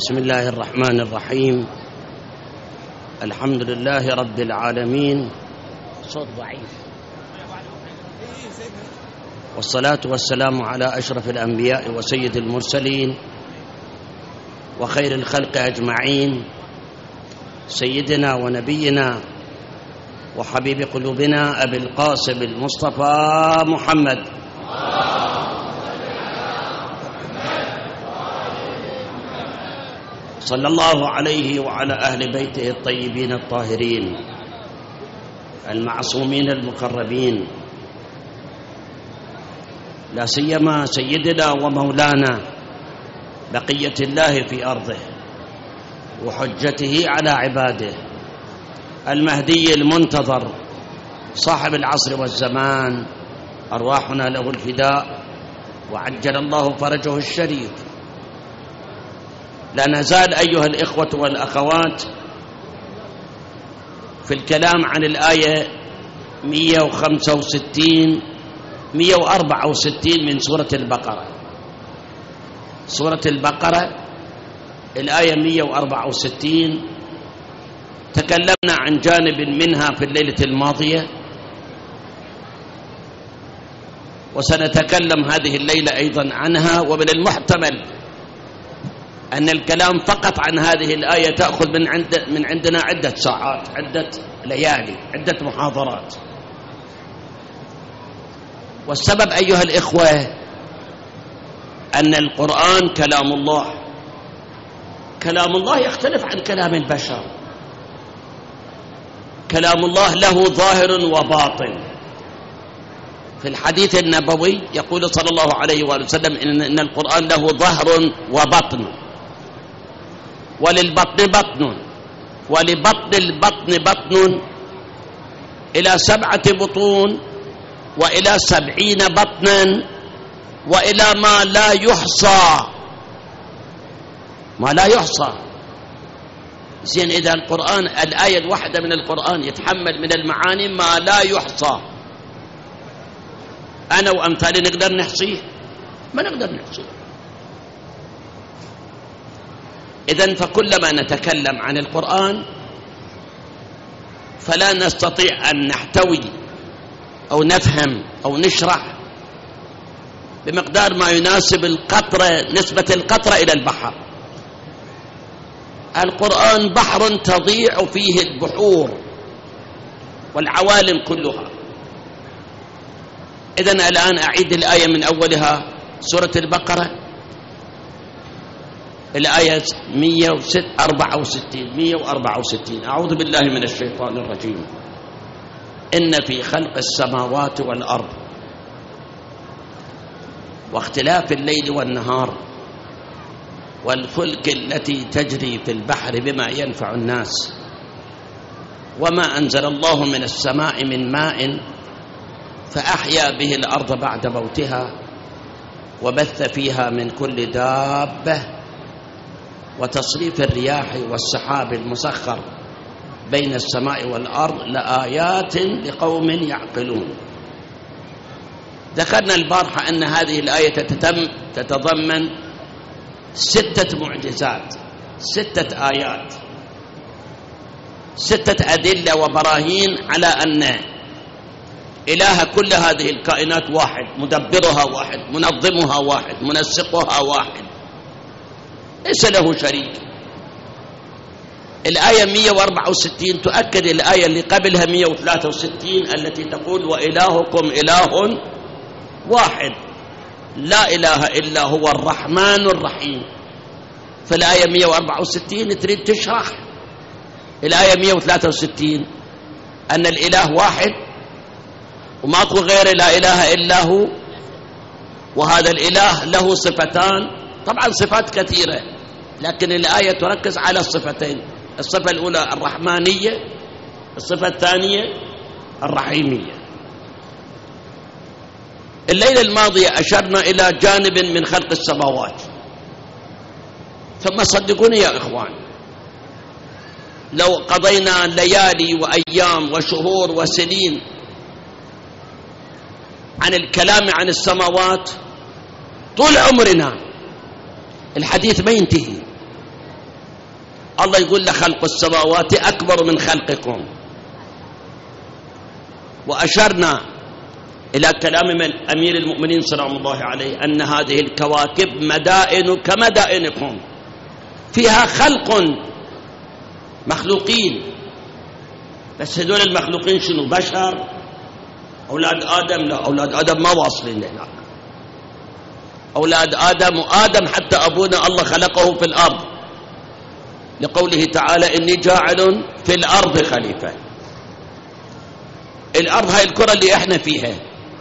بسم الله الرحمن الرحيم. الحمد لله رب العالمين. صوت ضعيف. والصلاة والسلام على أشرف الأنبياء وسيد المرسلين وخير الخلق أجمعين، سيدنا ونبينا وحبيب قلوبنا أبي القاسم المصطفى محمد صلى الله عليه وعلى أهل بيته الطيبين الطاهرين المعصومين المقربين، لا سيما سيدنا ومولانا بقية الله في أرضه وحجته على عباده، المهدي المنتظر صاحب العصر والزمان، أرواحنا له الفداء وعجل الله فرجه الشريف. لا نزال أيها الإخوة والأخوات في الكلام عن الآية 164 من سورة البقرة. سورة البقرة الآية 164 تكلمنا عن جانب منها في الليلة الماضية، وسنتكلم هذه الليلة أيضا عنها، ومن المحتمل أن الكلام فقط عن هذه الآية تأخذ من عندنا عدة ساعات، عدة ليالي، عدة محاضرات. والسبب أيها الإخوة أن القرآن كلام الله، كلام الله يختلف عن كلام البشر. كلام الله له ظاهر وباطن. في الحديث النبوي يقول صلى الله عليه وآله وسلم إن القرآن له ظهر وبطن، وللبطن بطن، ولبطن البطن بطن إلى 7 بطون، وإلى 70 بطنا، وإلى ما لا يحصى، ما لا يحصى. زين، إذا القرآن الآية الواحدة من القرآن يتحمل من المعاني ما لا يحصى، أنا وأمثالي نقدر نحصيه؟ ما نقدر نحصيه. إذن فكلما نتكلم عن القرآن فلا نستطيع أن نحتوي أو نفهم أو نشرح بمقدار ما يناسب القطرة، نسبة القطرة إلى البحر. القرآن بحر تضيع فيه البحور والعوالم كلها. إذن الآن أعيد الآية من أولها، سورة البقرة الآية 164. أعوذ بالله من الشيطان الرجيم. إن في خلق السماوات والأرض واختلاف الليل والنهار والفلك التي تجري في البحر بما ينفع الناس وما أنزل الله من السماء من ماء فأحيا به الأرض بعد موتها وبث فيها من كل دابة وتصريف الرياح والسحاب المسخر بين السماء والأرض لآيات لقوم يعقلون. ذكرنا البارحة أن هذه الآية تتضمن 6 معجزات، 6 آيات، 6 أدلة وبراهين على أن إله كل هذه الكائنات واحد، مدبرها واحد، منظمها واحد، منسقها واحد، ليس له شريك. الآية 164 تؤكد الآية اللي قبلها 163 التي تقول وإلهكم إله واحد لا إله إلا هو الرحمن الرحيم. فالآية 164 تريد تشرح الآية 163 أن الإله واحد وماكو غير لا إله إلا هو، وهذا الإله له صفتان، طبعا صفات كثيرة، لكن الآية تركز على الصفتين. الصفة الأولى الرحمانية، الصفة الثانية الرحيمية. الليلة الماضية أشرنا إلى جانب من خلق السماوات، ثم صدقوني يا إخوان لو قضينا ليالي وأيام وشهور وسنين عن الكلام عن السماوات طول عمرنا الحديث ما ينتهي. الله يقول لخلق السماوات أكبر من خلقكم. وأشرنا إلى كلام من أمير المؤمنين سلام الله عليه أن هذه الكواكب مدائن كمدائنكم، فيها خلق مخلوقين، بس هذول المخلوقين شنو؟ بشر، أولاد آدم؟ لا، أولاد آدم ما واصلين هناك. أولاد آدم، وآدم حتى أبونا الله خلقه في الأرض، لقوله تعالى إني جاعل في الأرض خليفة. الأرض هاي الكرة اللي احنا فيها،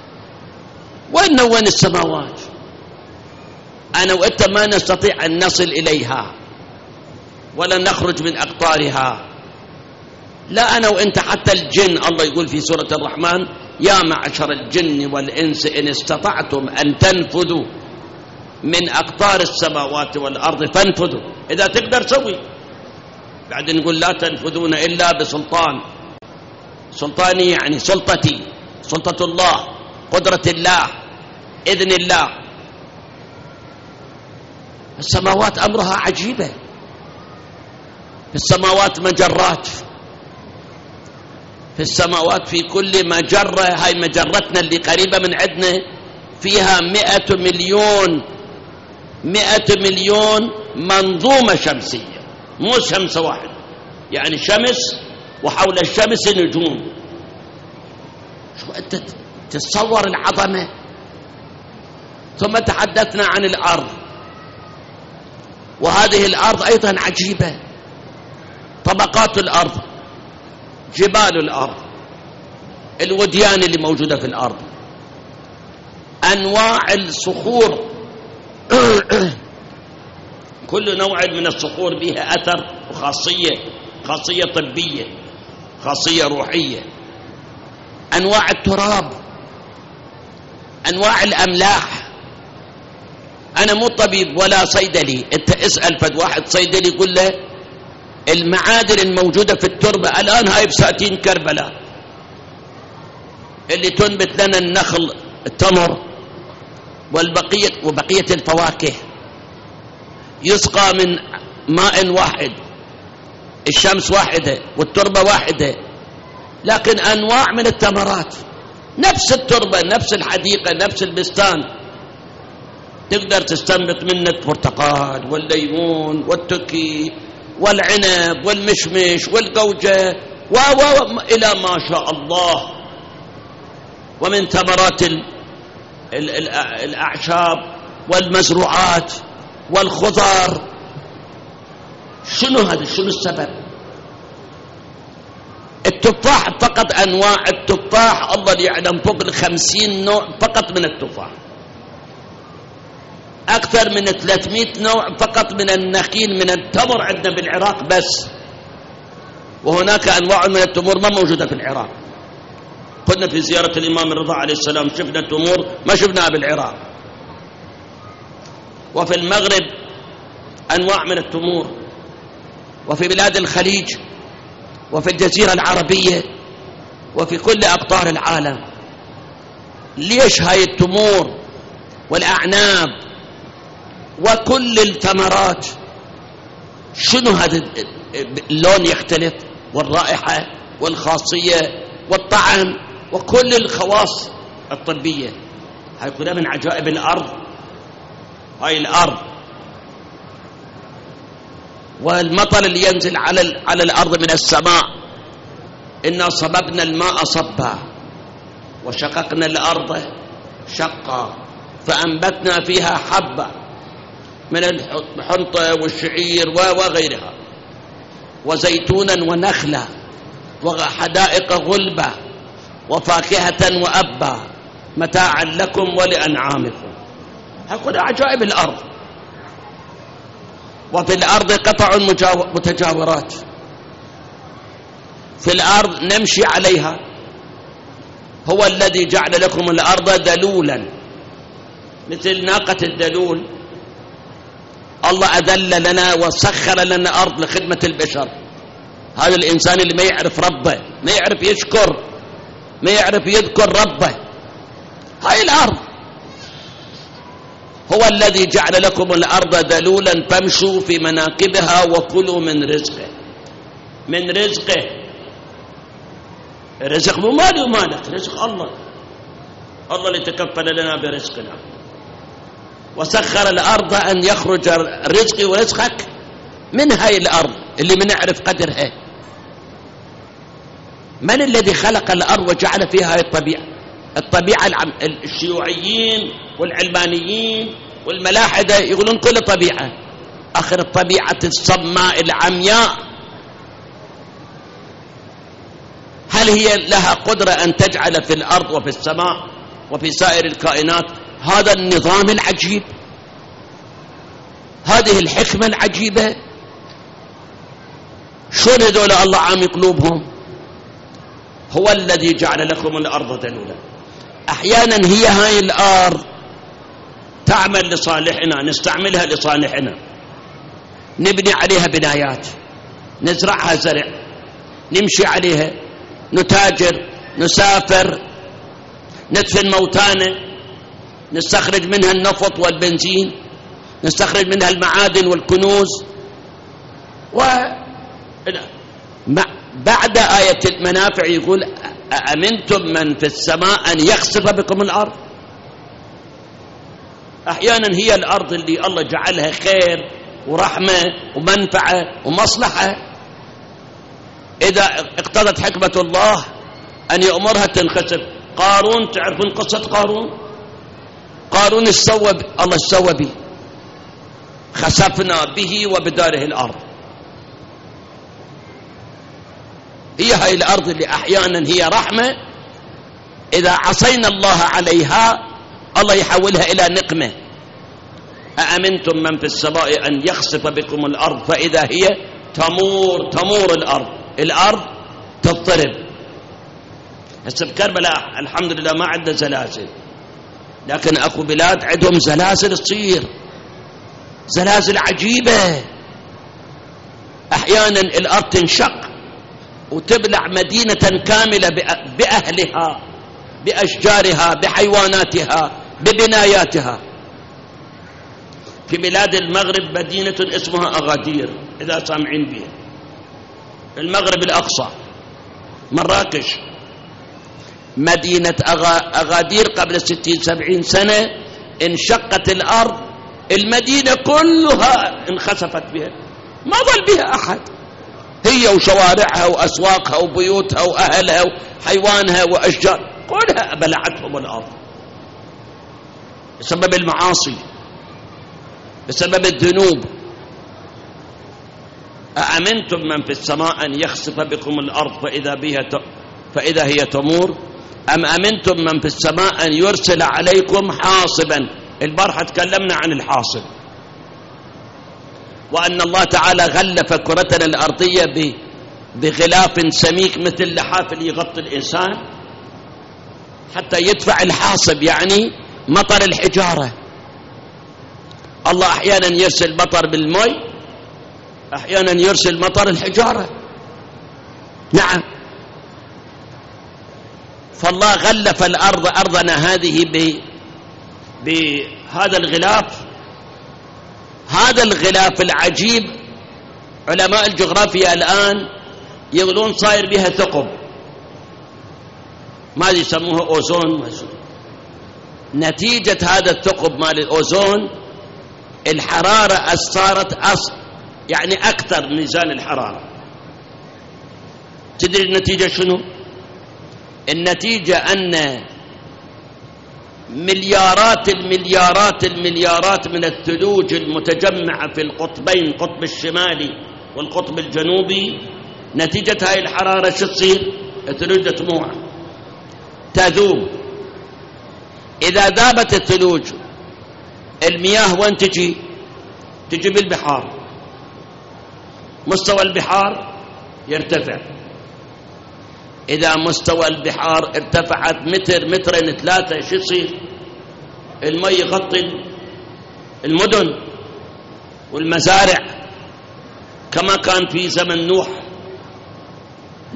وين السماوات؟ أنا وأنت ما نستطيع أن نصل إليها ولا نخرج من أقطارها. لا أنا وأنت، حتى الجن الله يقول في سورة الرحمن يا معشر الجن والإنس إن استطعتم أن تنفذوا من أقطار السماوات والأرض فانفذوا. إذا تقدر سوي. بعدين نقول لا تنفذون إلا بسلطان. سلطاني يعني سلطتي، سلطة الله، قدرة الله، إذن الله. السماوات أمرها عجيبة. في السماوات مجرات، في السماوات في كل مجرة، هاي مجرتنا اللي قريبة من عندنا فيها 100 مليون منظومة شمسية، مو شمس واحد، يعني شمس وحول الشمس نجوم. شو أنت تتصور العظمة؟ ثم تحدثنا عن الأرض، وهذه الأرض أيضا عجيبة. طبقات الأرض، جبال الأرض، الوديان اللي موجودة في الأرض، أنواع الصخور كل نوع من الصخور بها أثر وخاصية، خاصية طبية، خاصية روحية. أنواع التراب، أنواع الأملاح. أنا مو طبيب ولا صيدلي، أنت اسأل فد واحد صيدلي يقول له المعادن الموجودة في التربة الآن هاي بساتين كربلاء اللي تنبت لنا النخل، التمر وبقية الفواكه، يسقى من ماء واحد، الشمس واحدة والتربة واحدة، لكن أنواع من الثمرات، نفس التربة، نفس الحديقة، نفس البستان، تقدر تستنبط منه البرتقال والليمون والتكي والعنب والمشمش والقوجة إلى ما شاء الله. ومن ثمرات الأعشاب والمزروعات والخضار. شنو هذا؟ شنو السبب؟ التفاح فقط، أنواع التفاح الله يعلم فوق 50 نوع فقط من التفاح، أكثر من 300 نوع فقط من النخيل، من التمر عندنا بالعراق بس، وهناك أنواع من التمور ما موجودة في العراق. كنا في زيارة الإمام الرضا عليه السلام شفنا تمور ما شفناها بالعراق. وفي المغرب أنواع من التمور، وفي بلاد الخليج، وفي الجزيرة العربية، وفي كل أقطار العالم. ليش هاي التمور والأعناب وكل الثمرات شنو هذا اللون يختلف، والرائحة والخاصية والطعم وكل الخواص الطبية؟ هاي كلها من عجائب الأرض. هاي الأرض والمطر اللي ينزل على الأرض من السماء. إنا صببنا الماء صبا وشققنا الأرض شقا فأنبتنا فيها حبا من الحنطة والشعير وغيرها، وزيتونا ونخلا وحدائق غلبة وفاكهة وأبا متاعا لكم ولأنعامكم. هكذا عجائب الأرض. وفي الأرض قطع متجاورات، في الأرض نمشي عليها. هو الذي جعل لكم الأرض دلولا، مثل ناقة الدلول. الله أذل لنا وسخر لنا أرض لخدمة البشر. هذا الإنسان اللي ما يعرف ربه، ما يعرف يشكر، ما يعرف يذكر ربه، هاي الأرض هو الذي جعل لكم الأرض ذلولا فامشوا في مناكبها وكلوا من رزقه. من رزقه، رزق مو مالي ومالك، رزق الله، الله اللي تكفل لنا برزقنا. وسخر الأرض أن يخرج رزقي ورزقك من هاي الأرض اللي منعرف قدرها. من الذي خلق الأرض وجعل فيها هاي الطبيعة؟ الطبيعة الشيوعيين والعلمانيين والملاحدة يقولون كل طبيعة، آخر الطبيعة الصماء العمياء هل هي لها قدرة أن تجعل في الأرض وفي السماء وفي سائر الكائنات هذا النظام العجيب، هذه الحكمة العجيبة؟ شلون هذول الله عامي قلوبهم؟ هو الذي جعل لكم الأرض ذلولا. أحيانا هي هاي الأرض تعمل لصالحنا، نستعملها لصالحنا، نبني عليها بنايات، نزرعها زرع، نمشي عليها، نتاجر، نسافر، ندفن موتانا، نستخرج منها النفط والبنزين، نستخرج منها المعادن والكنوز. بعد آية المنافع يقول أأمنتم من في السماء أن يخسف بكم الأرض. أحيانا هي الأرض اللي الله جعلها خير ورحمة ومنفعة ومصلحة، إذا اقتضت حكمة الله أن يأمرها تنخسف. قارون، تعرفون قصة قارون؟ قارون الله سوى به، خسفنا به وبداره الأرض. هي هاي الأرض اللي أحيانا هي رحمة، إذا عصينا الله عليها الله يحولها إلى نقمة. أأمنتم من في السماء أن يخسف بكم الأرض فإذا هي تمور الأرض تضطرب. هسه بكربلاء الحمد لله ما عندنا زلازل، لكن أكو بلاد عندهم زلازل تصير، زلازل عجيبة. أحيانا الأرض تنشق وتبلع مدينة كاملة بأهلها، بأشجارها، بحيواناتها، ببناياتها. في بلاد المغرب مدينة اسمها أغادير، إذا سامعين بها، المغرب الأقصى، مراكش. مدينة أغادير قبل 60-70 سنة انشقت الأرض، المدينة كلها انخسفت بها، ما ظل بها أحد، هي وشوارعها وأسواقها وبيوتها وأهلها وحيوانها وأشجار كلها بلعتهم الأرض بسبب المعاصي، بسبب الذنوب. أأمنتم من في السماء أن يخسف بكم الأرض فإذا هي تمور أم أمنتم من في السماء أن يرسل عليكم حاصبا. البارحة تكلمنا عن الحاصب، وأن الله تعالى غلف كرتنا الأرضية بغلاف سميك مثل اللحاف اللي يغطي الإنسان حتى يدفع الحاصب، يعني مطر الحجارة. الله أحيانا يرسل مطر بالماء، أحيانا يرسل مطر الحجارة. نعم، فالله غلف الأرض، أرضنا هذه بهذا الغلاف، هذا الغلاف العجيب. علماء الجغرافيا الآن يقولون صاير بها ثقب، ما يسموها أوزون. نتيجة هذا الثقب مال الأوزون الحرارة صارت يعني أكثر ميزان الحرارة. تدري النتيجة شنو؟ النتيجة أن مليارات المليارات المليارات من الثلوج المتجمعة في القطبين، القطب الشمالي والقطب الجنوبي، نتيجة هاي الحرارة شو تصير؟ الثلوج تذوب. إذا ذابت الثلوج المياه وين تجي بالبحار، مستوى البحار يرتفع. إذا مستوى البحار ارتفعت متر 2-3 شو يصير؟ المي يغطي المدن والمزارع، كما كان في زمن نوح.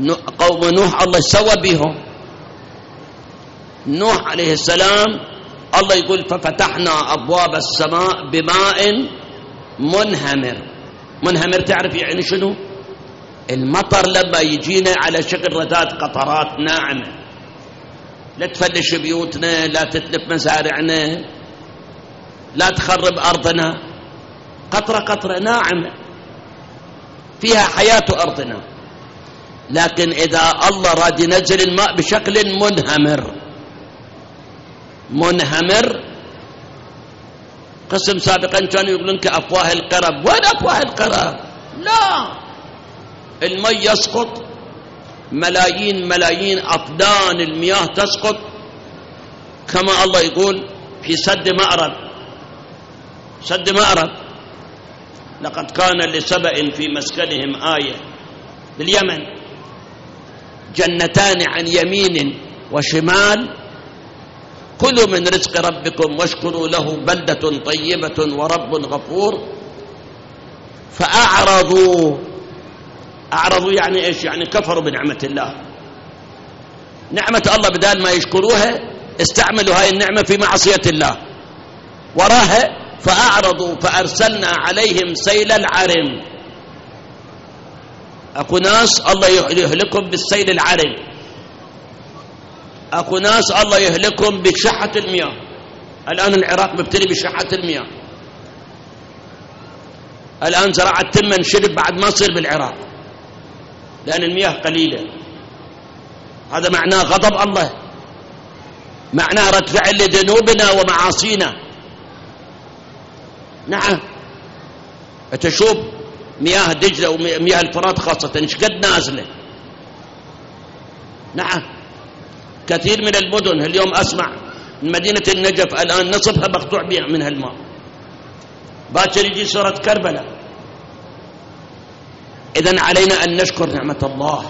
قوم نوح الله سوى بهم. نوح عليه السلام الله يقول ففتحنا أبواب السماء بماء منهمر. منهمر تعرف يعني شنو؟ المطر لما يجينا على شكل رذاذ قطرات ناعمة، لا تفلش بيوتنا، لا تتلف مزارعنا، لا تخرب أرضنا، قطرة قطرة ناعمة فيها حياة أرضنا. لكن إذا الله راد ينزل الماء بشكل منهمر، قسم سابقا كانوا يقولون كأفواه القرب. وين أفواه القرب؟ لا، المي يسقط، ملايين أفدان المياه تسقط، كما الله يقول في سد مأرب. لقد كان لسبأ في مسكنهم آية باليمن، جنتان عن يمين وشمال، كلوا من رزق ربكم واشكروا له بلدة طيبة ورب غفور. فأعرضوا يعني إيش؟ يعني كفروا بنعمة الله. نعمة الله بدال ما يشكروها استعملوا هاي النعمة في معصية الله وراها، فأعرضوا فأرسلنا عليهم سيل العرم. أكو ناس الله يهلكهم بالسيل العرم، أكو ناس الله يهلكهم بشحة المياه. الآن العراق مبتلي بشحة المياه، الآن زراعة تم انشرب بعد ما تصير بالعراق لأن المياه قليلة. هذا معناه غضب الله، معناه رد فعل لذنوبنا ومعاصينا. نعم، تشوف مياه دجلة ومياه الفرات خاصة ايش قد نازلة. نعم، كثير من المدن اليوم أسمع مدينة النجف الآن نصفها مقطوع من هالماء، باكر يجي سورة كربلاء. إذن علينا أن نشكر نعمة الله.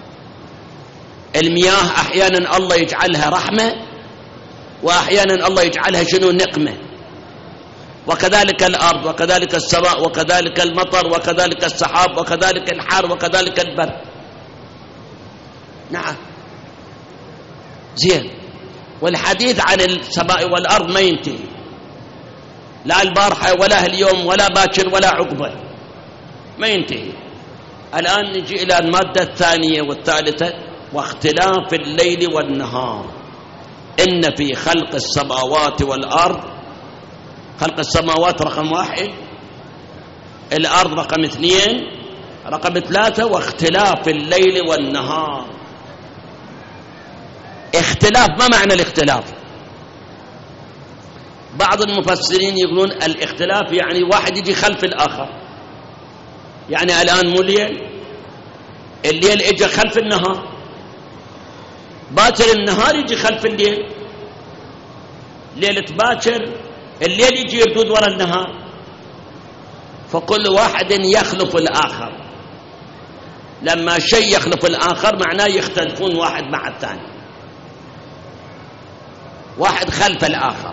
المياه أحيانا الله يجعلها رحمة، وأحيانا الله يجعلها شنو؟ نقمة. وكذلك الأرض، وكذلك السماء، وكذلك المطر، وكذلك السحاب، وكذلك الحر، وكذلك البرد. نعم، زين. والحديث عن السماء والأرض ما ينتهي، لا البارحة ولا اليوم ولا باكر ولا عقبة، ما ينتهي. الآن نجي إلى المادة الثانية والثالثة، واختلاف الليل والنهار. إن في خلق السماوات والأرض، خلق السماوات رقم 1، الأرض رقم 2، رقم 3، واختلاف الليل والنهار. اختلاف، ما معنى الاختلاف؟ بعض المفسرين يقولون الاختلاف يعني واحد يجي خلف الآخر. يعني الآن مو الليل اجى خلف النهار، باكر النهار يجي خلف الليل، ليلة باكر الليل يجي يردود وراء النهار، فكل واحد يخلف الآخر. لما شيء يخلف الآخر معناه يختلفون واحد مع الثاني، واحد خلف الآخر.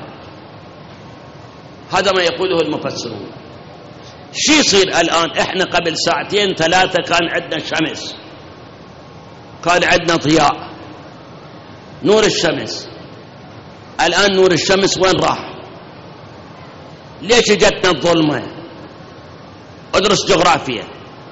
هذا ما يقوله المفسرون. شو يصير الآن؟ احنا قبل 2 3 ساعات كان عندنا شمس، كان عندنا ضياء، نور الشمس. الآن نور الشمس وين راح؟ ليش جتنا الظلمة؟ ادرس جغرافيا.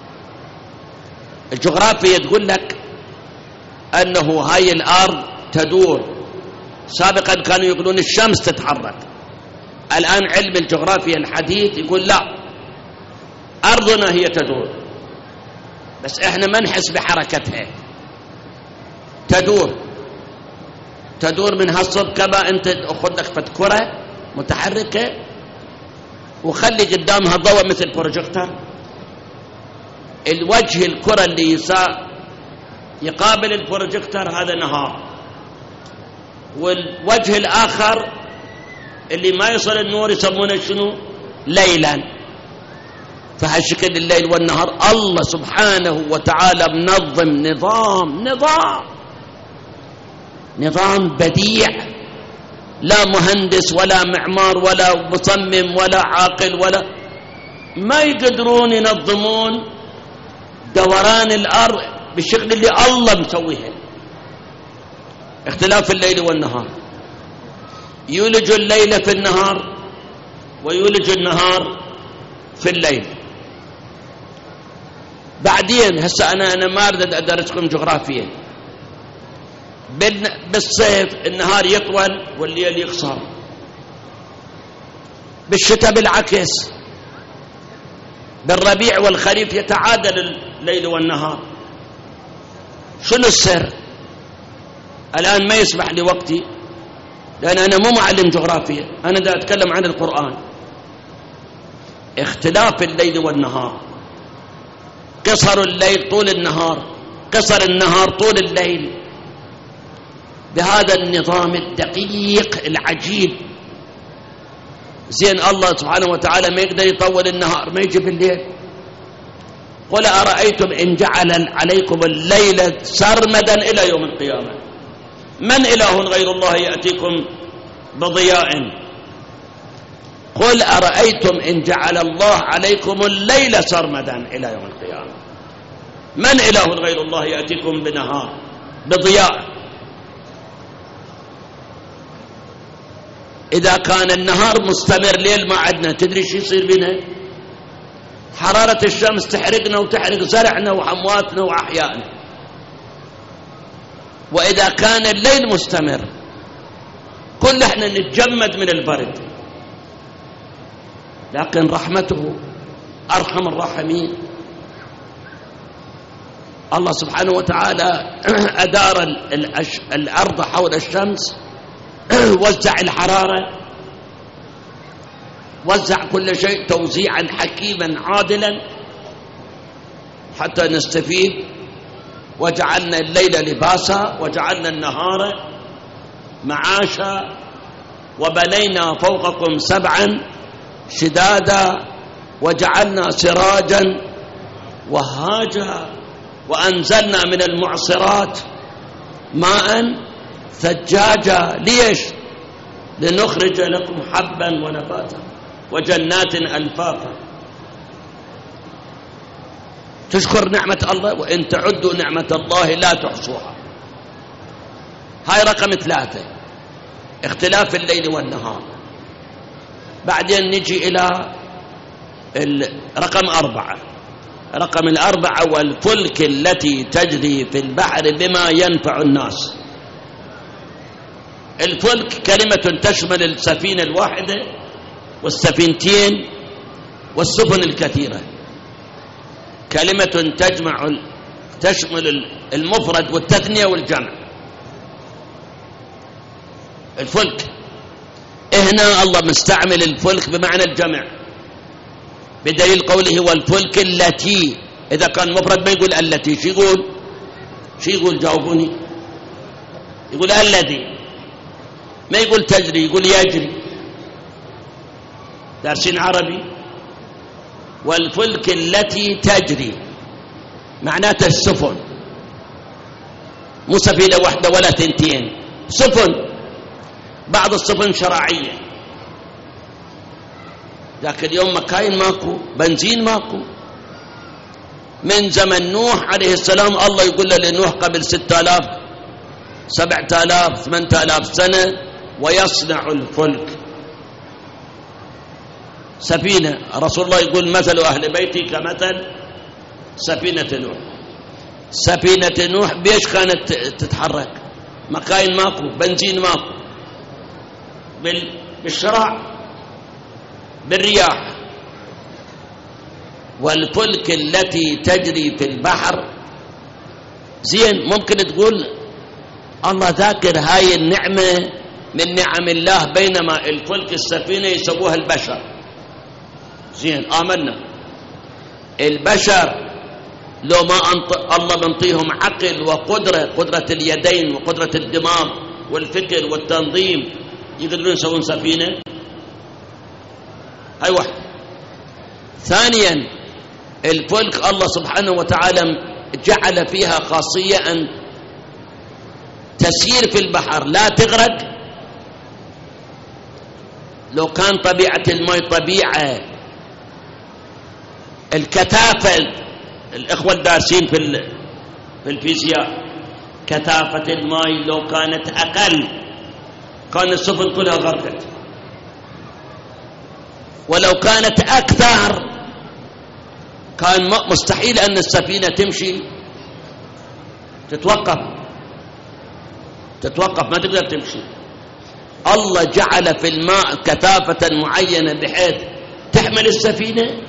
الجغرافيا تقول لك أنه هاي الأرض تدور. سابقا كانوا يقولون الشمس تتحرك، الآن علم الجغرافيا الحديث يقول لا، أرضنا هي تدور، بس إحنا ما نحس بحركتها. تدور من هالصوب. كما أنت أخذ لك فتكرة متحركة وخلي قدامها ضوء مثل بروجيكتور، الوجه الكرة اللي يقابل البروجيكتور هذا نهار، والوجه الآخر اللي ما يصل النور يسمونه شنو؟ ليلا. فهالشكل الليل والنهار الله سبحانه وتعالى منظم نظام بديع، لا مهندس ولا معمار ولا مصمم ولا عاقل ولا ما يقدرون ينظمون دوران الأرض بالشكل اللي الله مسويها. اختلاف الليل والنهار يولج الليل في النهار ويولج النهار في الليل. بعدين هسه أنا ما أريد أدرسكم جغرافيا. بالصيف النهار يطول والليل يقصر، بالشتاء بالعكس، بالربيع والخريف يتعادل الليل والنهار. شنو السر؟ الآن ما يسمح لي وقتي لأن أنا مو معلم جغرافيا، أنا دا أتكلم عن القرآن. اختلاف الليل والنهار، قصر الليل طول النهار، قصر النهار طول الليل، بهذا النظام الدقيق العجيب. زين الله سبحانه وتعالى ما يقدر يطول النهار، ما يجي بالليل. قل أرأيتم إن جعل عليكم الليل سرمدا إلى يوم القيامة من إله غير الله يأتيكم بضياء. قل أرأيتم إن جعل الله عليكم الليل سرمدا إلى يوم القيامة من إله غير الله يأتيكم بنهار بضياء. إذا كان النهار مستمر ليل ما عندنا، تدري شو يصير بنا؟ حرارة الشمس تحرقنا وتحرق زرعنا وأمواتنا وأحيائنا. وإذا كان الليل مستمر كل احنا نتجمد من البرد، لكن رحمته أرحم الراحمين. الله سبحانه وتعالى أدار الأرض حول الشمس، وزع الحرارة، وزع كل شيء توزيعا حكيما عادلا حتى نستفيد. وجعلنا الليل لباسا وجعلنا النهار معاشا وبنينا فوقكم سبعا شدادا وجعلنا سراجا وهاجا وأنزلنا من المعصرات ماء ثجاجا. ليش؟ لنخرج لكم حبا ونباتا وجنات ألفافا. تشكر نعمة الله، وإن تعدوا نعمة الله لا تحصوها. هاي رقم 3، اختلاف الليل والنهار. بعدين نجي إلى رقم 4. رقم 4 والفلك التي تجري في البحر بما ينفع الناس. الفلك كلمة تشمل السفينة الواحدة والسفينتين والسفن الكثيرة، كلمة تشمل المفرد والتثنية والجمع. الفلك هنا الله مستعمل الفلك بمعنى الجمع، بدليل قوله والفلك التي. إذا كان مفرد ما يقول التي، شو يقول جاوبوني؟ يقول الذي، ما يقول تجري، يقول يجري. دارسين عربي؟ والفلك التي تجري معناته السفن، مو سفينة واحدة ولا ثنتين، سفن. بعض السفن شراعية، لكن اليوم مكاين ماكو، بنزين ماكو. من زمن نوح عليه السلام الله يقول له لنوح قبل 6000 7000 8000 سنة ويصنع الفلك سفينة. رسول الله يقول مثل أهل بيتي كمثل سفينة نوح. سفينة نوح بيش كانت تتحرك؟ مكاين ماكو، بنزين ماكو، بالشراع، بالرياح. والفلك التي تجري في البحر. زين، ممكن تقول الله ذاكر هاي النعمة من نعم الله، بينما الفلك السفينة يسووها البشر. زين، آمنا. البشر لو ما الله منطيهم عقل وقدرة، قدرة اليدين وقدرة الدماغ والفكر والتنظيم، يقدرون يسوون سفينة؟ هاي واحد. ثانيا الفلك الله سبحانه وتعالى جعل فيها خاصية أن تسير في البحر لا تغرق. لو كان طبيعة الماء طبيعة الكثافة، الإخوة الدارسين في الفيزياء، كثافة الماء لو كانت أقل كان السفن كلها غرقت. ولو كانت أكثر كان مستحيل أن السفينة تمشي، تتوقف ما تقدر تمشي. الله جعل في الماء كثافة معينة بحيث تحمل السفينة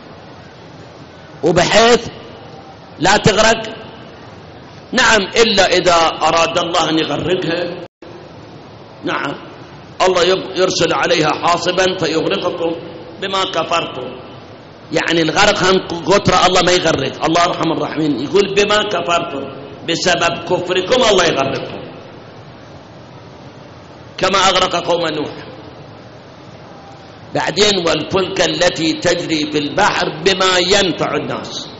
وبحيث لا تغرق. نعم، إلا إذا أراد الله أن يغرقها، نعم الله يرسل عليها حاصبا فيغرقكم بما كفرتم. يعني الغرق هم قطرة الله ما يغرق، الله أرحم الراحمين يقول بما كفرتم، بسبب كفركم الله يغرقكم كما أغرق قوم نوح. بعدين والفلك التي تجري في البحر بما ينفع الناس.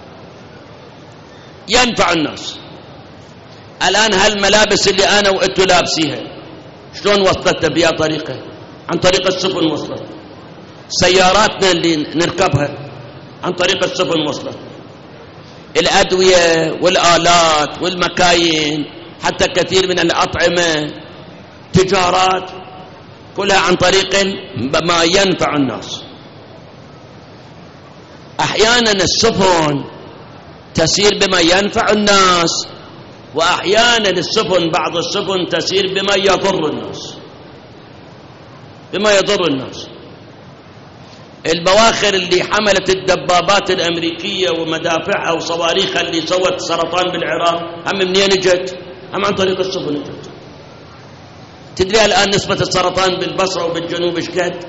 ينفع الناس. الآن هالملابس اللي أنا وأنتوا لابسيها شلون وصلت بها طريقة؟ عن طريق السفن وصلت. سياراتنا اللي نركبها عن طريق السفن وصلت. الأدوية والآلات والمكاين، حتى كثير من الأطعمة، تجارات، كلها عن طريق ما ينفع الناس. أحيانا السفن تسير بما ينفع الناس، وأحيانا السفن بعض السفن تسير بما يضر الناس. بما يضر الناس. البواخر اللي حملت الدبابات الأمريكية ومدافعها وصواريخها اللي سوت سرطان بالعراق هم منين اجت؟ هم عن طريق السفن اجت. تدري الآن نسبة السرطان بالبصرة وبالجنوب ايش قد؟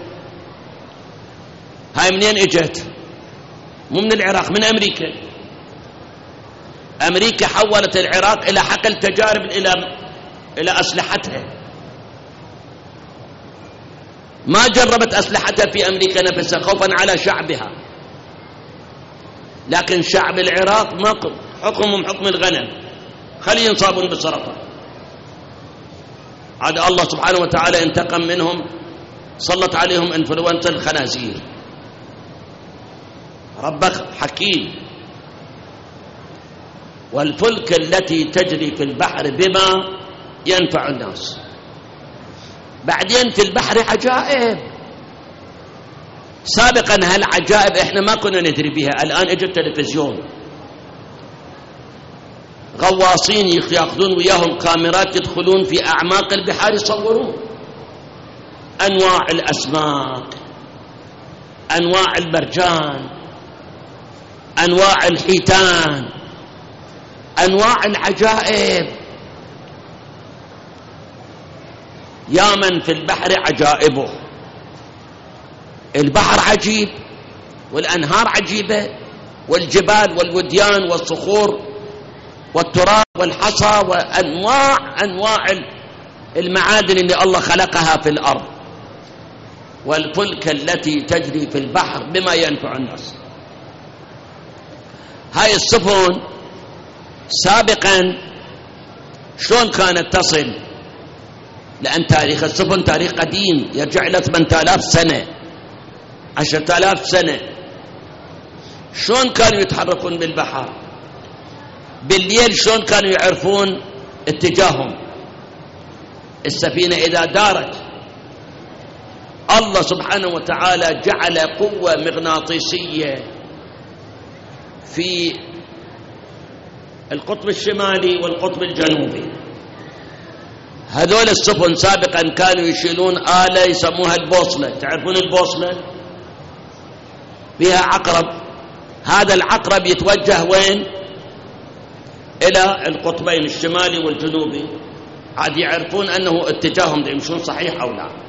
هاي منين اجت؟ مو من العراق، من أمريكا. أمريكا حولت العراق إلى حقل تجارب إلى أسلحتها. ما جربت أسلحتها في أمريكا نفسها خوفا على شعبها، لكن شعب العراق ما حكمهم حكم الغنم، خلي ينصابون بالسرطان. عاد الله سبحانه وتعالى انتقم منهم، سلط عليهم انفلونزا الخنازير. ربك حكيم. والفلك التي تجري في البحر بما ينفع الناس. بعدين في البحر عجائب. سابقا هالعجائب احنا ما كنا ندري بها، الآن اجى التلفزيون، غواصين ياخذون وياهم كاميرات يدخلون في أعماق البحار يصورون أنواع الأسماك، أنواع المرجان، أنواع الحيتان، أنواع العجائب. يا من في البحر عجائبه. البحر عجيب، والأنهار عجيبة، والجبال والوديان والصخور والتراب والحصى وأنواع المعادن اللي الله خلقها في الأرض. والفلك التي تجري في البحر بما ينفع الناس. هاي السفن سابقا شلون كانت تصل؟ لأن تاريخ السفن تاريخ قديم يرجع إلى 8000 سنة 10,000 سنة. شلون كانوا يتحركون بالبحر؟ بالليل شلون كانوا يعرفون اتجاههم؟ السفينة إذا دارت الله سبحانه وتعالى جعل قوة مغناطيسية في القطب الشمالي والقطب الجنوبي. هذول السفن سابقا كانوا يشيلون آلة يسموها البوصلة. تعرفون البوصلة؟ فيها عقرب، هذا العقرب يتوجه وين؟ إلى القطبين الشمالي والجنوبي، عاد يعرفون أنه اتجاههم يمشون صحيح أو لا.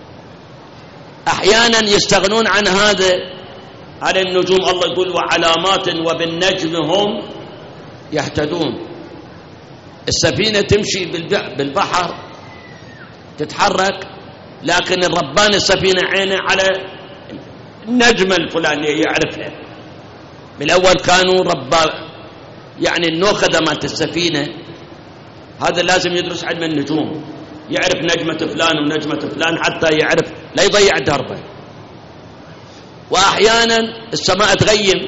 أحيانا يستغنون عن هذا على النجوم. الله يقول وعلامات وبالنجم هم يهتدون. السفينة تمشي بالبحر تتحرك، لكن الربان السفينة عينه على النجمة الفلانية يعرفها. بالأول كانوا يعني النوخذة مالت السفينة هذا لازم يدرس علم النجوم، يعرف نجمة فلان ونجمة فلان حتى يعرف لا يضيع دربه. وأحيانا السماء تغيم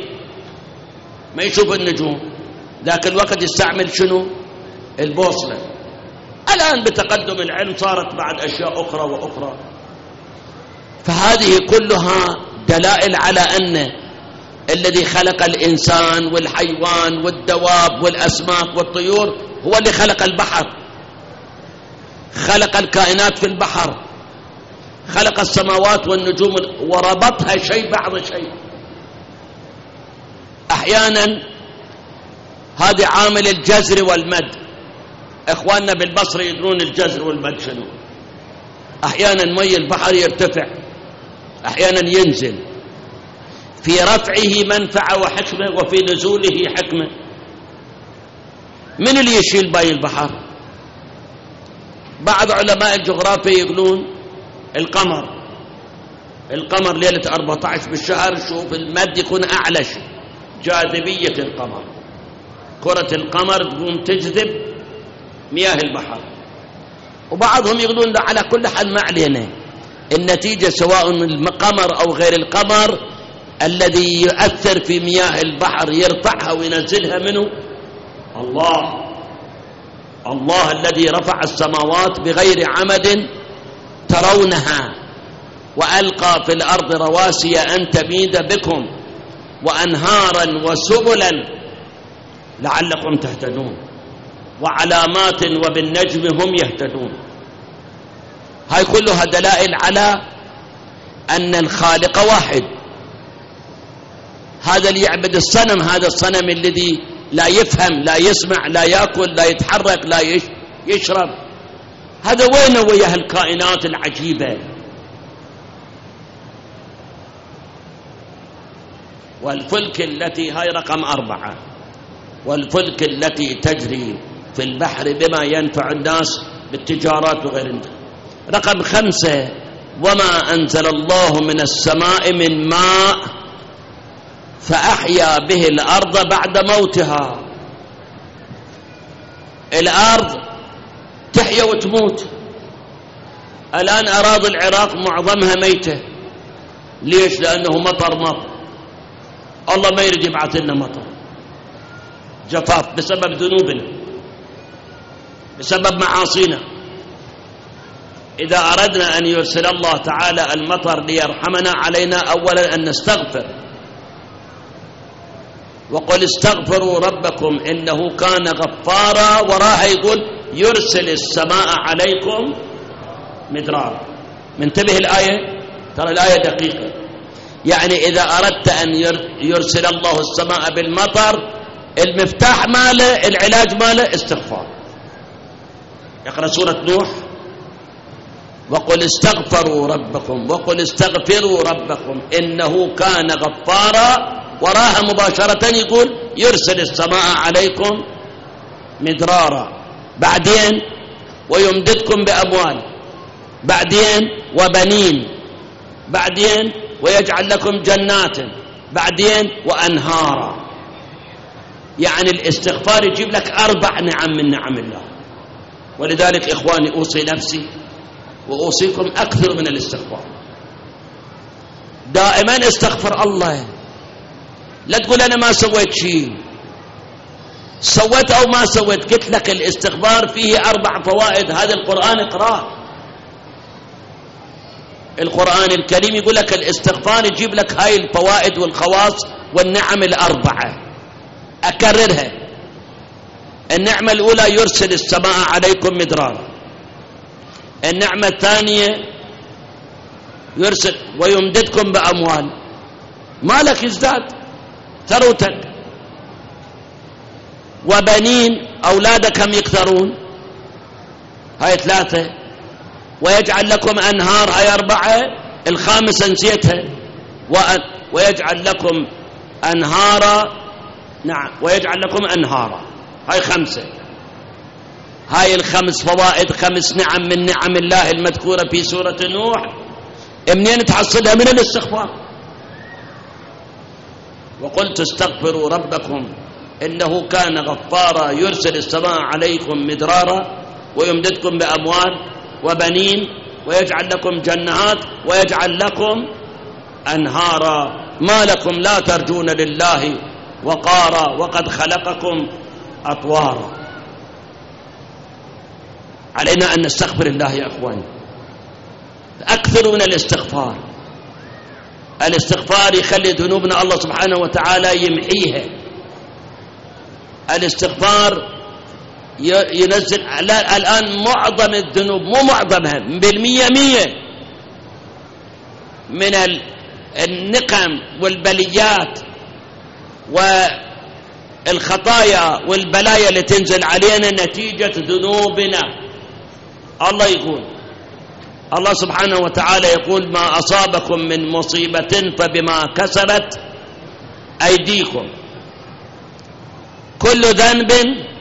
ما يشوف النجوم، ذاك الوقت يستعمل شنو؟ البوصلة. والآن بتقدم العلم صارت بعد أشياء أخرى وأخرى. فهذه كلها دلائل على أن الذي خلق الإنسان والحيوان والدواب والأسماك والطيور هو اللي خلق البحر، خلق الكائنات في البحر، خلق السماوات والنجوم وربطها شيء بعض شيء. أحيانا هذا عامل الجزر والمد، إخواننا بالبصرة يدرون الجزر والمد شنو. أحيانا مي البحر يرتفع، أحيانا ينزل، في رفعه منفعة وحكمة وفي نزوله حكمة. من اللي يشيل باي البحر؟ بعض علماء الجغرافيا يقولون القمر ليلة 14 بالشهر شوف المد يكون أعلى شيء، جاذبية القمر، كرة القمر تقوم تجذب مياه البحر. وبعضهم يقولون على كل حال ما علينا، النتيجة سواء من القمر أو غير القمر الذي يؤثر في مياه البحر يرفعها وينزلها منه الله الذي رفع السماوات بغير عمد ترونها وألقى في الأرض رواسي أن تميد بكم وأنهارا وسبلا لعلكم تهتدون وعلامات وبالنجم هم يهتدون. هاي كلها دلائل على أن الخالق واحد. هذا اللي يعبد الصنم، هذا الصنم الذي لا يفهم لا يسمع لا يأكل لا يتحرك لا يشرب، هذا وين وياه الكائنات العجيبة؟ والفلك التي هاي رقم 4، والفلك التي تجري في البحر بما ينفع الناس بالتجارات وغيرها. رقم 5 وما أنزل الله من السماء من ماء فأحيا به الأرض بعد موتها. الأرض تحيا وتموت. الآن أراضي العراق معظمها ميتة. ليش؟ لأنه مطر الله ما يريد يبعث لنا مطر، جفاف بسبب ذنوبنا بسبب معاصينا. إذا أردنا أن يرسل الله تعالى المطر ليرحمنا علينا أولا أن نستغفر، وقل استغفروا ربكم إنه كان غفارا، وراها يقول يرسل السماء عليكم مدرارا. منتبه الآية، ترى الآية دقيقة. يعني إذا أردت أن يرسل الله السماء بالمطر المفتاح ماله العلاج ماله استغفار. يقرأ سورة نوح وقل استغفروا ربكم وقل استغفروا ربكم إنه كان غفارا، وراها مباشرة يقول يرسل السماء عليكم مدرارا، بعدين ويمددكم بأموال، بعدين وبنين، بعدين ويجعل لكم جنات، بعدين وأنهارا. يعني الاستغفار يجيب لك 4 نعم من نعم الله. ولذلك إخواني أوصي نفسي وأوصيكم أكثر من الاستغفار. دائما استغفر الله، لا تقول أنا ما سويت شيء، سويت أو ما سويت. قلت لك الاستغفار فيه 4 فوائد. هذا القرآن اقرأ، القرآن الكريم يقول لك الاستغفار يجيب لك هاي الفوائد والخواص والنعم 4. أكررها. النعمة الأولى يرسل السماء عليكم مدرارا. النعمة الثانية يرسل ويمددكم بأموال، مالك يزداد ثروتك، وبنين أولادكم يكثرون، هاي 3. ويجعل لكم أنهار، هاي 4. الخامسة نسيتها، ويجعل لكم أنهارا. نعم، ويجعل لكم أنهارا، هاي 5. هاي ال5 فوائد، 5 نعم من نعم الله المذكورة في سورة نوح. منين تحصلها؟ من الاستغفار. وقلت استغفروا ربكم إنه كان غفارا يرسل السماء عليكم مدرارا ويمددكم بأموال وبنين ويجعل لكم جنات ويجعل لكم أنهارا. ما لكم لا ترجون لله وقارا وقد خلقكم أطوارا. علينا أن نستغفر الله يا أخواني. أكثر من الاستغفار. الاستغفار يخلي ذنوبنا الله سبحانه وتعالى يمحيها. الاستغفار ينزل الآن معظم الذنوب، مو معظمها، 100% من النقم والبليات والخطايا والبلايا اللي تنزل علينا نتيجة ذنوبنا. الله يقول، الله سبحانه وتعالى يقول: ما أصابكم من مصيبة فبما كسبت أيديكم. كل ذنب،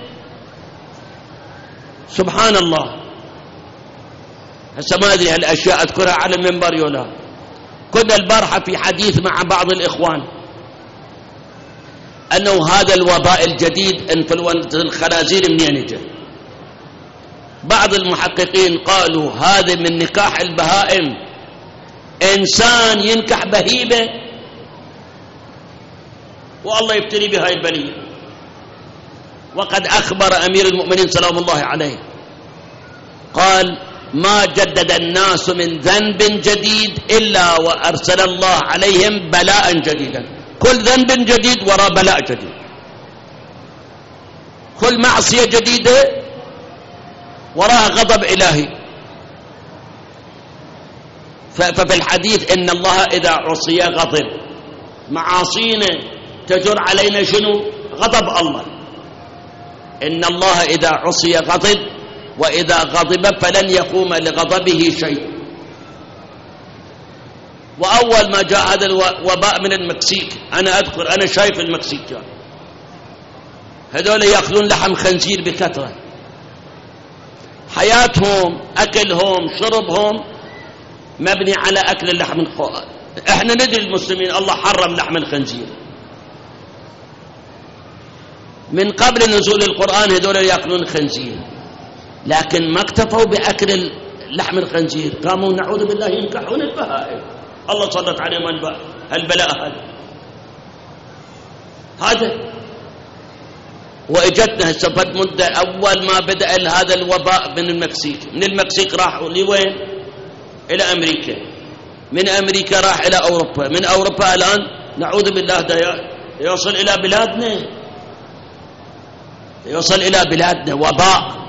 سبحان الله، هسه ما أدري هالأشياء أذكرها على المنبر ولا. كنا البارحة في حديث مع بعض الإخوان أنه هذا الوباء الجديد انفلونزا الخنازير منين يجي؟ بعض المحققين قالوا هذا من نكاح البهائم. إنسان ينكح بهيمة والله يبتلي بهاي البلية. وقد أخبر أمير المؤمنين سلام الله عليه قال: ما جدد الناس من ذنب جديد إلا وأرسل الله عليهم بلاء جديدا. كل ذنب جديد وراء بلاء جديد، كل معصية جديدة وراء غضب إلهي. ففي الحديث إن الله إذا عصي غضب. معاصينا تجر علينا شنو؟ غضب الله. إن الله إذا عصي غضب، وإذا غضب فلن يقوم لغضبه شيء. وأول ما جاء هذا الوباء من المكسيك، أنا أذكر أنا شايف المكسيك جاء، هذول يأكلون لحم خنزير بكثرة. حياتهم، أكلهم، شربهم مبني على أكل اللحم. إحنا ندري المسلمين الله حرم لحم الخنزير من قبل نزول القرآن. هذول يأكلون خنزير، لكن ما اكتفوا بأكل لحم الخنزير، قاموا نعوذ بالله ينكحون البهائم. الله سلط عليهم البلاء هذا. واجتنا هسه فد مده اول ما بدا هذا الوباء من المكسيك راحوا لوين؟ الى امريكا. من امريكا راح الى اوروبا. من اوروبا الان نعوذ بالله يوصل الى بلادنا، يوصل الى بلادنا وباء.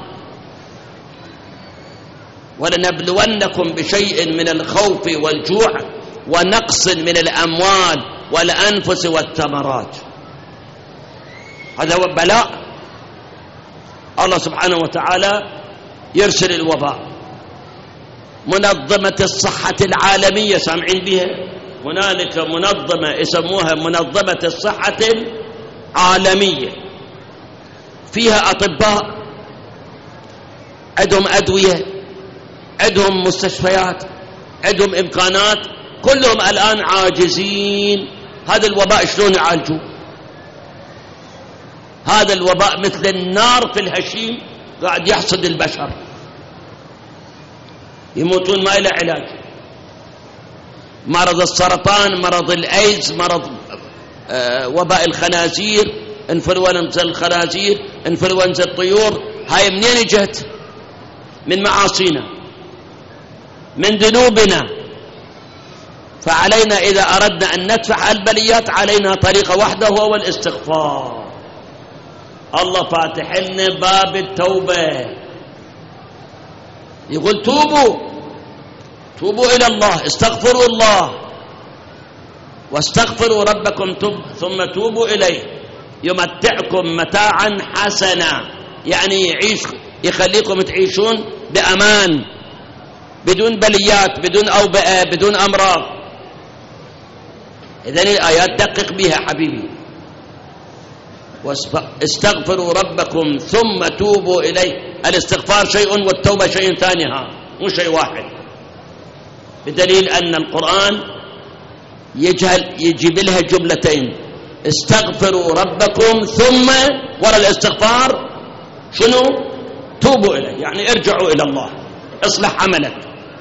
ولنبلونكم بشيء من الخوف والجوع ونقص من الاموال والانفس والثمرات. هذا هو بلاء. الله سبحانه وتعالى يرسل الوباء. منظمة الصحة العالمية سامعين بها؟ هنالك منظمة يسموها منظمة الصحة العالمية، فيها أطباء، عندهم أدوية، عندهم مستشفيات، عندهم إمكانات، كلهم الآن عاجزين. هذا الوباء شلون يعالجوه؟ هذا الوباء مثل النار في الهشيم قاعد يحصد البشر، يموتون ما إلى علاج. مرض السرطان، مرض الأيدز، مرض وباء الخنازير، انفلونزا الخنازير، انفلونزا الطيور. هاي منين جت؟ من معاصينا، من ذنوبنا. فعلينا إذا أردنا أن ندفع البليات علينا طريقة واحدة، هو الاستغفار. الله فاتح لنا باب التوبة، يقول توبوا إلى الله، استغفروا الله واستغفروا ربكم ثم توبوا إليه يمتعكم متاعا حسنا، يعني يخليكم تعيشون بأمان بدون بليات، بدون أوبئة، بدون أمراض. إذن الآيات دقق بها حبيبي. واستغفروا ربكم ثم توبوا إليه. الاستغفار شيء والتوبة شيء ثاني، مو شيء واحد، بدليل أن القرآن يجيب لها جملتين: استغفروا ربكم ثم وراء الاستغفار شنو؟ توبوا إليه، يعني ارجعوا إلى الله، اصلح عملك.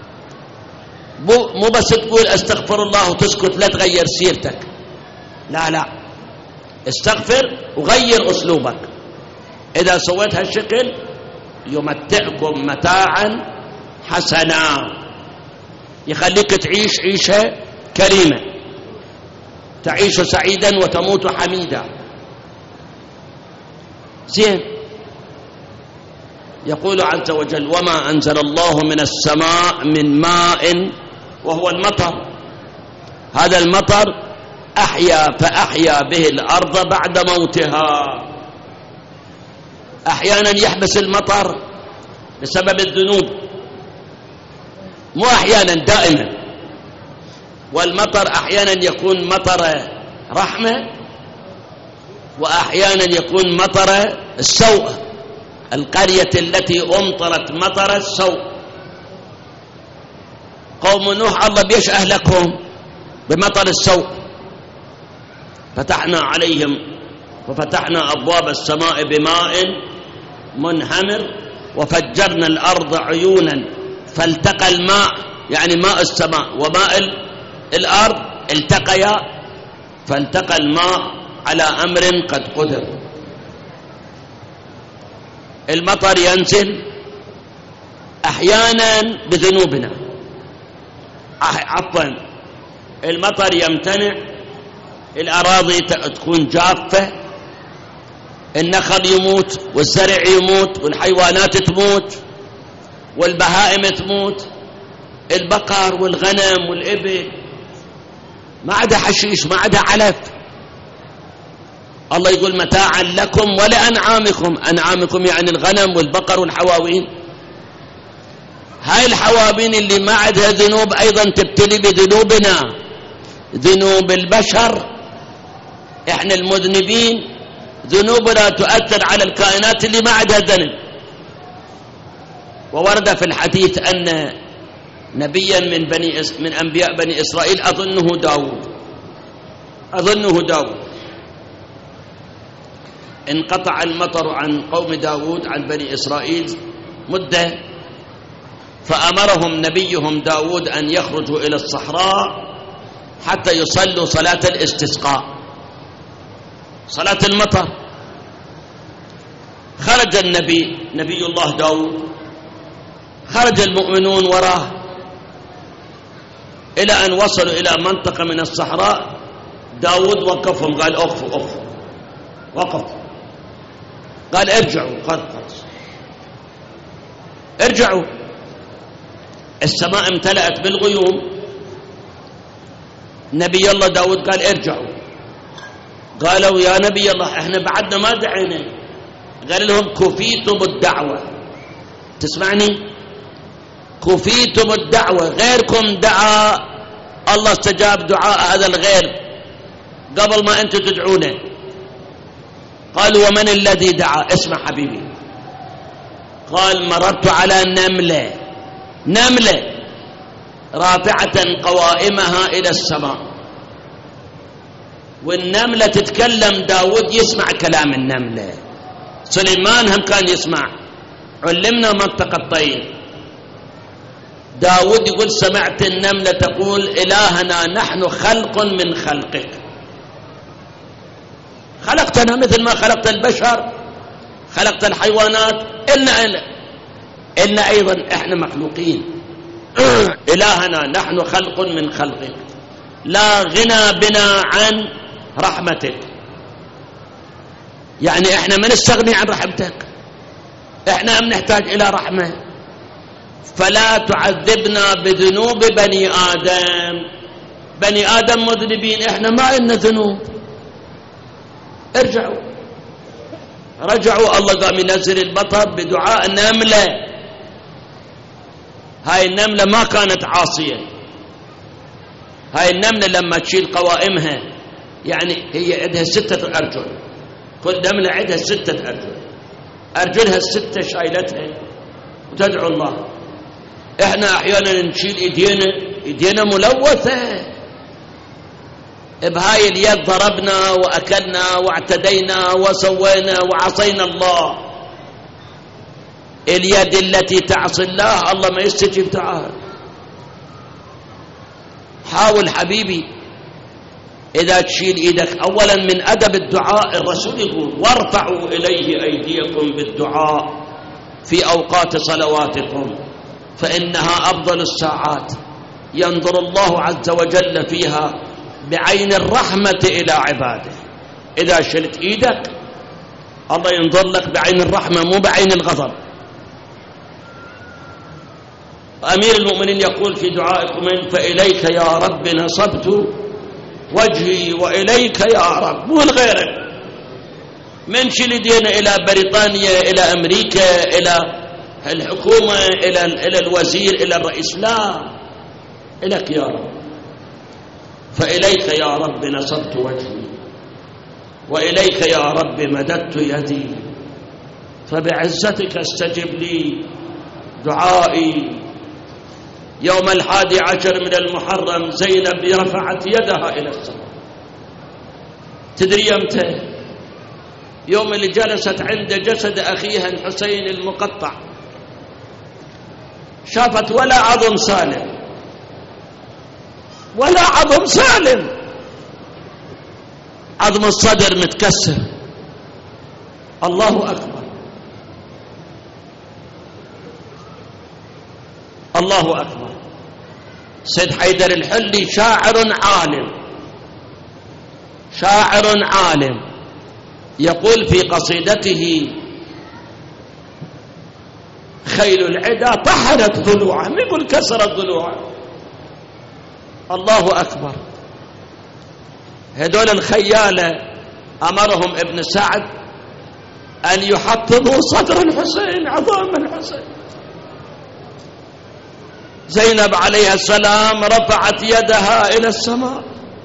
مو بس تقول استغفر الله وتسكت لا تغير سيرتك، لا، استغفر وغير أسلوبك. إذا سويت هالشكل يمتعكم متاعا حسنا، يخليك تعيش عيشة كريمة، تعيش سعيدا وتموت حميدا. زين. يقول عز وجل: وما أنزل الله من السماء من ماء وهو المطر. هذا المطر فأحيا به الأرض بعد موتها. أحيانا يحبس المطر بسبب الذنوب، مو أحيانا، دائما. والمطر أحيانا يكون مطر رحمة، وأحيانا يكون مطر السوء. القرية التي أمطرت مطر السوء، قوم نوح الله بيش أهلكهم بمطر السوء. فتحنا عليهم وفتحنا أبواب السماء بماء منهمر وفجرنا الأرض عيونا فالتقى الماء، يعني ماء السماء وماء الأرض التقيا، فالتقى الماء على أمر قد قدر. المطر ينزل أحيانا بذنوبنا، عفوا المطر يمتنع، الأراضي تكون جافة، النخل يموت والزرع يموت والحيوانات تموت والبهائم تموت، البقر والغنم والإبل، ما عدا حشيش، ما عدا علف. الله يقول: متاعا لكم ولأنعامكم. أنعامكم يعني الغنم والبقر والحواوين. هاي الحواوين اللي ما عندها ذنوب أيضا تبتلي بذنوبنا، ذنوب البشر. احنا المذنبين ذنوبنا تؤثر على الكائنات اللي ما عندها ذنب. وورد في الحديث أن نبيا من أنبياء بني إسرائيل، أظنه داود، انقطع المطر عن قوم داود، عن بني إسرائيل مدة، فأمرهم نبيهم داود أن يخرجوا إلى الصحراء حتى يصلوا صلاة الاستسقاء، صلاة المطر. خرج نبي الله داود، خرج المؤمنون وراه إلى أن وصلوا إلى منطقة من الصحراء. داود وقفهم، قال: أوقفوا. وقف، قال: ارجعوا، خلاص ارجعوا. السماء امتلأت بالغيوم. نبي الله داود قال: ارجعوا. قالوا: يا نبي الله احنا بعدنا ما دعينا. قال لهم: كفيتم الدعوة. تسمعني؟ كفيتم الدعوة، غيركم دعا، الله استجاب دعاء هذا الغير قبل ما أنتم تدعونه. قالوا: ومن الذي دعا؟ اسمع حبيبي. قال: مررت على نملة رافعة قوائمها إلى السماء، والنملة تتكلم، داود يسمع كلام النملة، سليمان هم كان يسمع، علمنا منطق الطير. داود يقول: سمعت النملة تقول: إلهنا نحن خلق من خلقك، خلقتنا مثل ما خلقت البشر، خلقت الحيوانات، إلنا أيضا إحنا مخلوقين. إلهنا نحن خلق من خلقك، لا غنى بنا عن رحمتك. يعني إحنا ما نستغني عن رحمتك، إحنا نحتاج إلى رحمة، فلا تعذبنا بذنوب بني آدم. بني آدم مذنبين، إحنا ما لنا ذنوب. ارجعوا. رجعوا، الله قام ينزل المطر بدعاء نملة. هاي النملة ما كانت عاصية. هاي النملة لما تشيل قوائمها، يعني هي عندها 6 أرجل، كل نملة عندها 6 أرجل، أرجلها 6 شايلتها وتدعو الله. احنا احيانا نشيل ايدينا ملوثة، بهاي اليد ضربنا واكلنا واعتدينا وسوينا وعصينا الله. اليد التي تعصي الله الله ما يستجيب دعاء. حاول حبيبي إذا تشيل إيدك، أولا من أدب الدعاء الرسول يقول: وارفعوا إليه أيديكم بالدعاء في أوقات صلواتكم، فإنها أفضل الساعات ينظر الله عز وجل فيها بعين الرحمة إلى عباده. إذا شلت إيدك الله ينظر لك بعين الرحمة مو بعين الغضب. أمير المؤمنين يقول في دعائكم: فإليك يا رب نصبت وجهي وإليك يا رب، مو لغيرك. من شلدين إلى بريطانيا، إلى أمريكا، إلى الحكومة، إلى الوزير، إلى الرئيس، لا، إليك يا رب. فإليك يا رب نصبت وجهي وإليك يا رب مددت يدي، فبعزتك استجب لي دعائي. يوم 11 من المحرم زينب رفعت يدها إلى السماء. تدري يمتى؟ يوم اللي جلست عند جسد أخيها الحسين المقطع، شافت ولا عظم سالم، ولا عظم سالم، عظم الصدر متكسر. الله أكبر، الله أكبر. سيد حيدر الحلي شاعر عالم، شاعر عالم، يقول في قصيدته: خيل العدا طحنت ضلوعه، يقول كسرت ضلوعه. الله أكبر. هذول الخيالة أمرهم ابن سعد أن يحطموا صدر الحسين، عظام الحسين. زينب عليها السلام رفعت يدها إلى السماء،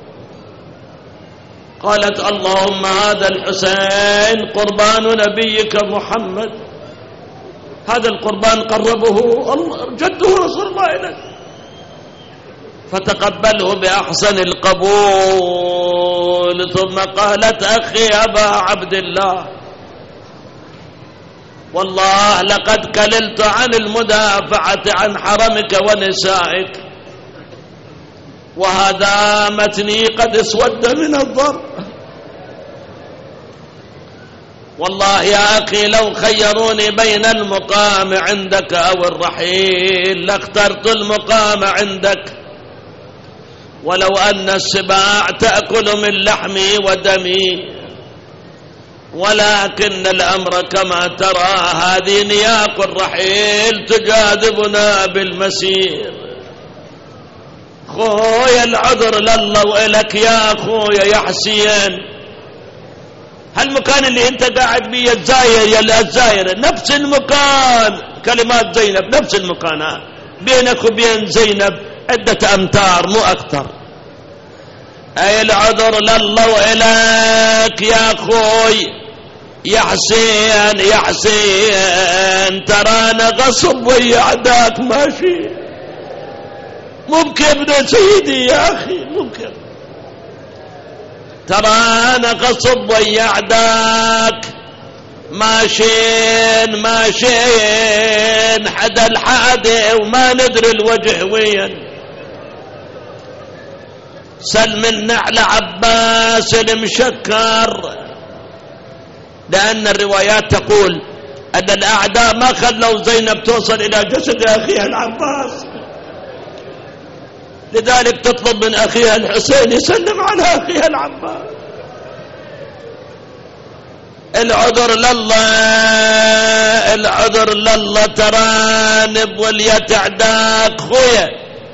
قالت: اللهم هذا الحسين قربان نبيك محمد، هذا القربان قربه جده رسول الله إليك، فتقبله بأحسن القبول. ثم قالت: أخي أبا عبد الله، والله لقد كللت عن المدافعة عن حرمك ونسائك، وهذا متني قد اسود من الضرب. والله يا أخي لو خيروني بين المقام عندك أو الرحيل لاخترت المقام عندك، ولو أن السباع تأكل من لحمي ودمي، ولكن الأمر كما ترى، هذه نياق الرحيل تجاذبنا بالمسير. خويا العذر لله وإلك يا خويا يا حسين، هالمكان اللي انت قاعد بيه الزاير، يا الزاير نفس المكان، كلمات زينب نفس المكان، بينك وبين زينب عدة أمتار مو أكثر. أي العذر لله وإلك يا خوي يا حسين، يا حسين، ترانا غصب ويا عداك ماشي، ممكن ابن سيدي يا أخي، ممكن ترانا غصب ويا عداك ماشين ماشين حدا الحادي وما ندري الوجه وين. سلمنا على عباس المشكر، لأن الروايات تقول أن الأعداء ما خلوا زينب توصل إلى جسد أخيها العباس، لذلك تطلب من أخيها الحسين يسلم على أخيها العباس. العذر لله، العذر لله، ترانب واليتعداك خويا،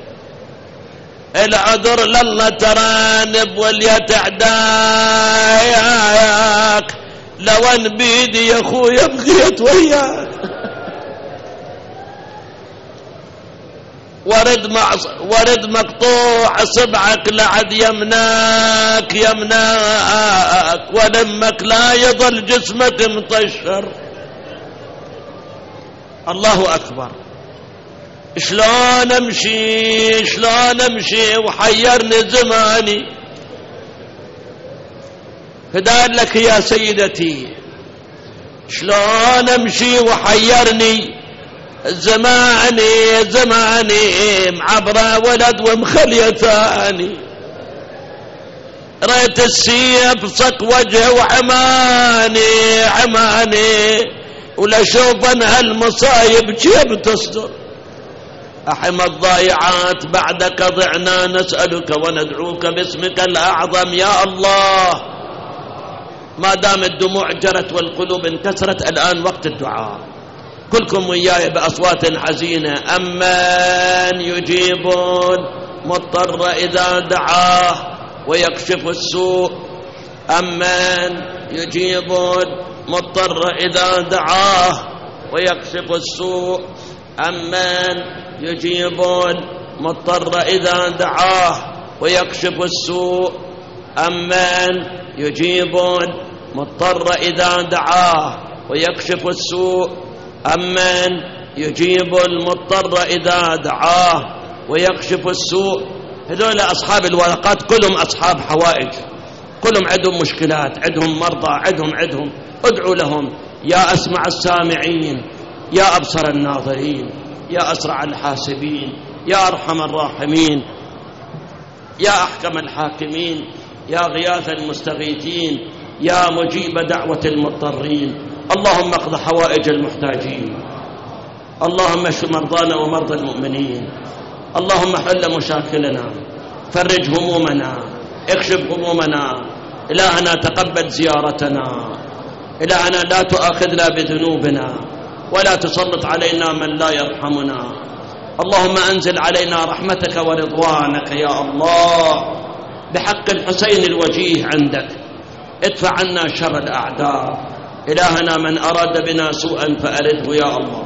العذر لله ترانب واليتعداك، لو ان بيدي يا خويا بغيت وياك. ورد مقطوع صبعك لعد يمناك يمناك، ولمك لا يظل جسمك مطشر. الله أكبر. شلون امشي شلون امشي وحيرني زماني، فدار لك يا سيدتي، شلون امشي وحيرني زماني زماني، معبرة ولد ومخلية ثاني، ريت السيف صك وجه وعماني عماني، ولشوفا هالمصايب كيف تصدر. أحم الضائعات بعدك ضعنا نسألك وندعوك باسمك الأعظم يا الله. ما دام الدموع جرت والقلوب انكسرت الآن وقت الدعاء. كلكم وياي بأصوات حزينة. أمن يجيب المضطر إذا دعاه ويكشف السوء. أمن يجيب المضطر إذا دعاه ويكشف السوء. أمن يجيب المضطر إذا دعاه ويكشف السوء. أمن يجيب المضطر إذا دعاه ويكشف السوء. أمن يجيب المضطر إذا دعاه ويكشف السوء. هذول أصحاب الورقات كلهم أصحاب حوائج، كلهم عندهم مشكلات، عندهم مرضى، عندهم ادعوا لهم. يا أسمع السامعين، يا أبصر الناظرين، يا أسرع الحاسبين، يا أرحم الراحمين، يا أحكم الحاكمين، يا غياث المستغيثين، يا مجيب دعوة المضطرين. اللهم اقض حوائج المحتاجين، اللهم اشف مرضانا ومرضى المؤمنين، اللهم حل مشاكلنا، فرج همومنا، اكشف همومنا. إلهنا تقبل زيارتنا، إلهنا لا تؤاخذنا بذنوبنا ولا تسلط علينا من لا يرحمنا. اللهم أنزل علينا رحمتك ورضوانك يا الله بحق الحسين الوجيه عندك. ادفع عنا شر الأعداء. إلهنا من أراد بنا سوءا فأرده يا الله،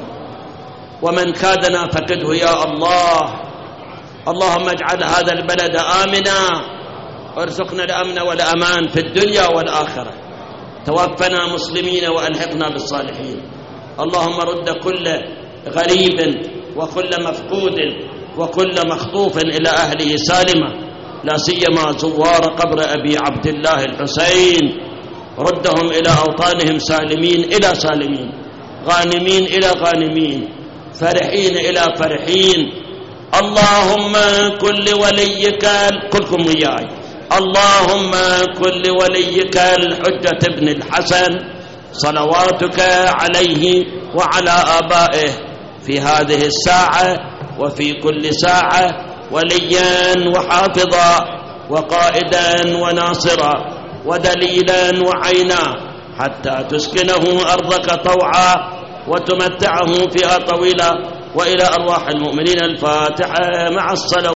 ومن كادنا فكده يا الله. اللهم اجعل هذا البلد آمنا، وارزقنا الأمن والأمان في الدنيا والآخرة. توفنا مسلمين وألحقنا بالصالحين. اللهم رد كل غريب وكل مفقود وكل مخطوف إلى أهله سالمة، لا سيما زوار قبر أبي عبد الله الحسين. ردهم إلى أوطانهم سالمين إلى سالمين، غانمين إلى غانمين، فرحين إلى فرحين. اللهم كل وليك، كلكم وياي، اللهم كل وليك الحجة ابن الحسن صلواتك عليه وعلى آبائه في هذه الساعة وفي كل ساعة وليا وحافظا وقائدا وناصرا ودليلا وعينا، حتى تسكنه أرضك طوعا وتمتعه فيها طويلا. وإلى أرواح المؤمنين الفاتحة مع الصلاة.